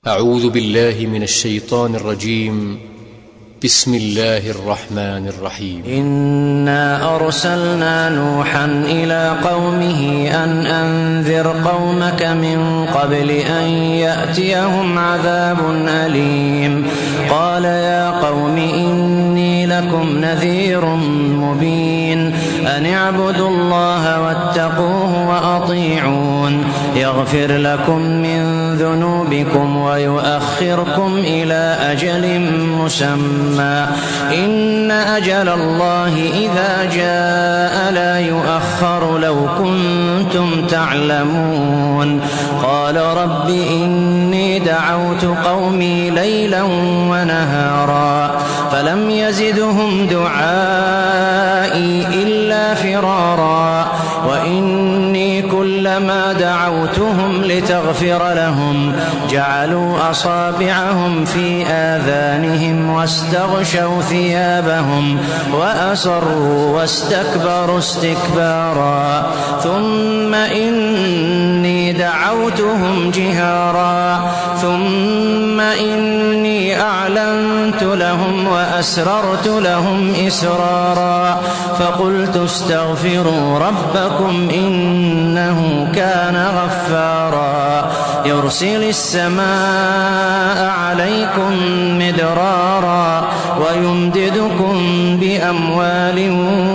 أعوذ بالله من الشيطان الرجيم. بسم الله الرحمن الرحيم. إنا أرسلنا نوحا إلى قومه أن أنذر قومك من قبل أن يأتيهم عذاب أليم. قال يا قوم إني لكم نذير مبين أن اعبدوا الله واتقوه وأطيعون يغفر لكم من ذنوبكم ويؤخركم إلى أجل مسمى إن أجل الله إذا جاء لا يؤخر لو كنتم تعلمون. قال رب إني دعوت قومي ليلا ونهارا فلم يزدهم دعائي إلا فرارا وإني كلما دعوتهم لتغفر لهم جعلوا أصابعهم في آذانهم واستغشوا ثيابهم وأصروا واستكبروا استكبارا ثم إني دعوتهم جهارا ثم إني أعلنت لهم وأسررت لهم إسرارا فقلت استغفروا ربكم إنه كان غفارا يرسل السماء عليكم مدرارا ويمددكم بأموال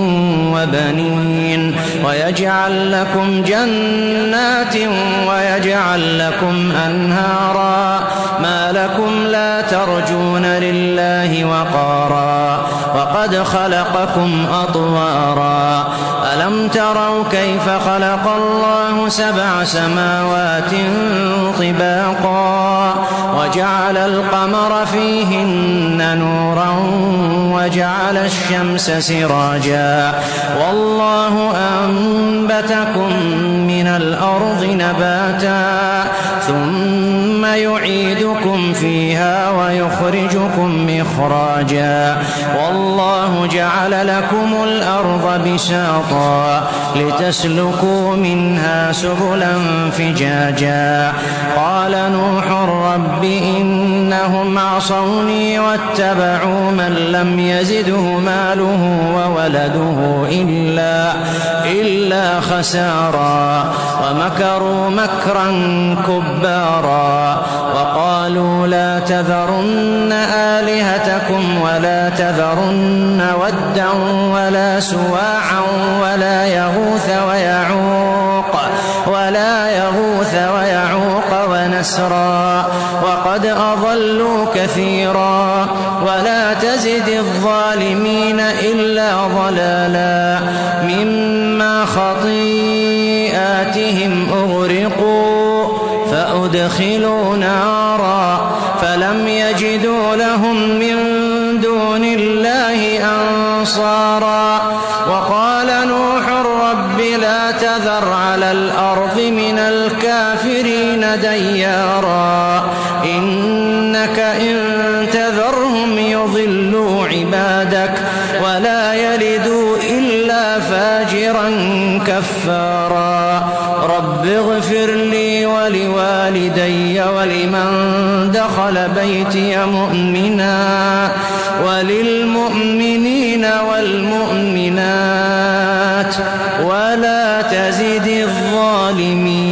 وبنين ويجعل لكم جنات ويجعل لكم أنهارا ما لكم لا ترجون لله وقارا وقد خلقكم أطوارا ألم تروا كيف خلق الله 7 سماوات طباقا وجعل القمر فيهن نورا وجعل الشمس سراجا والله أنبتكم من الأرض نباتا ثم يعيدكم فيها ويخرجكم إخراجا والله جعل لكم الأرض بساطا لتسلكوا منها سبلا فجاجا قال نوح رب إنهم عصوني واتبعوا من لم يزده ماله وولده إلا خسارا ومكروا مكرا كبارا وقالوا لا تذرن آلهتكم ولا تذرن ودا ولا سواعا ولا يغوث ويعوق ونسرا وقد أضلوا كثيرا ولا تزد الظالمين إلا ضلالا مما خطيئاتهم أغرقوا فأدخلوا نارا فلم يجدوا لهم من دون الله أنصارا وقال نوح رب لا تذر على الأرض من الكافرين ديارا إنك إن تذرهم يضلوا عبادك ولا يلدوا إلا فاجرا كفارا رب اغفر لي ولوالدي ولمن دخل بيتي مؤمنا وللمؤمنين والمؤمنات ولا تزد الظالمين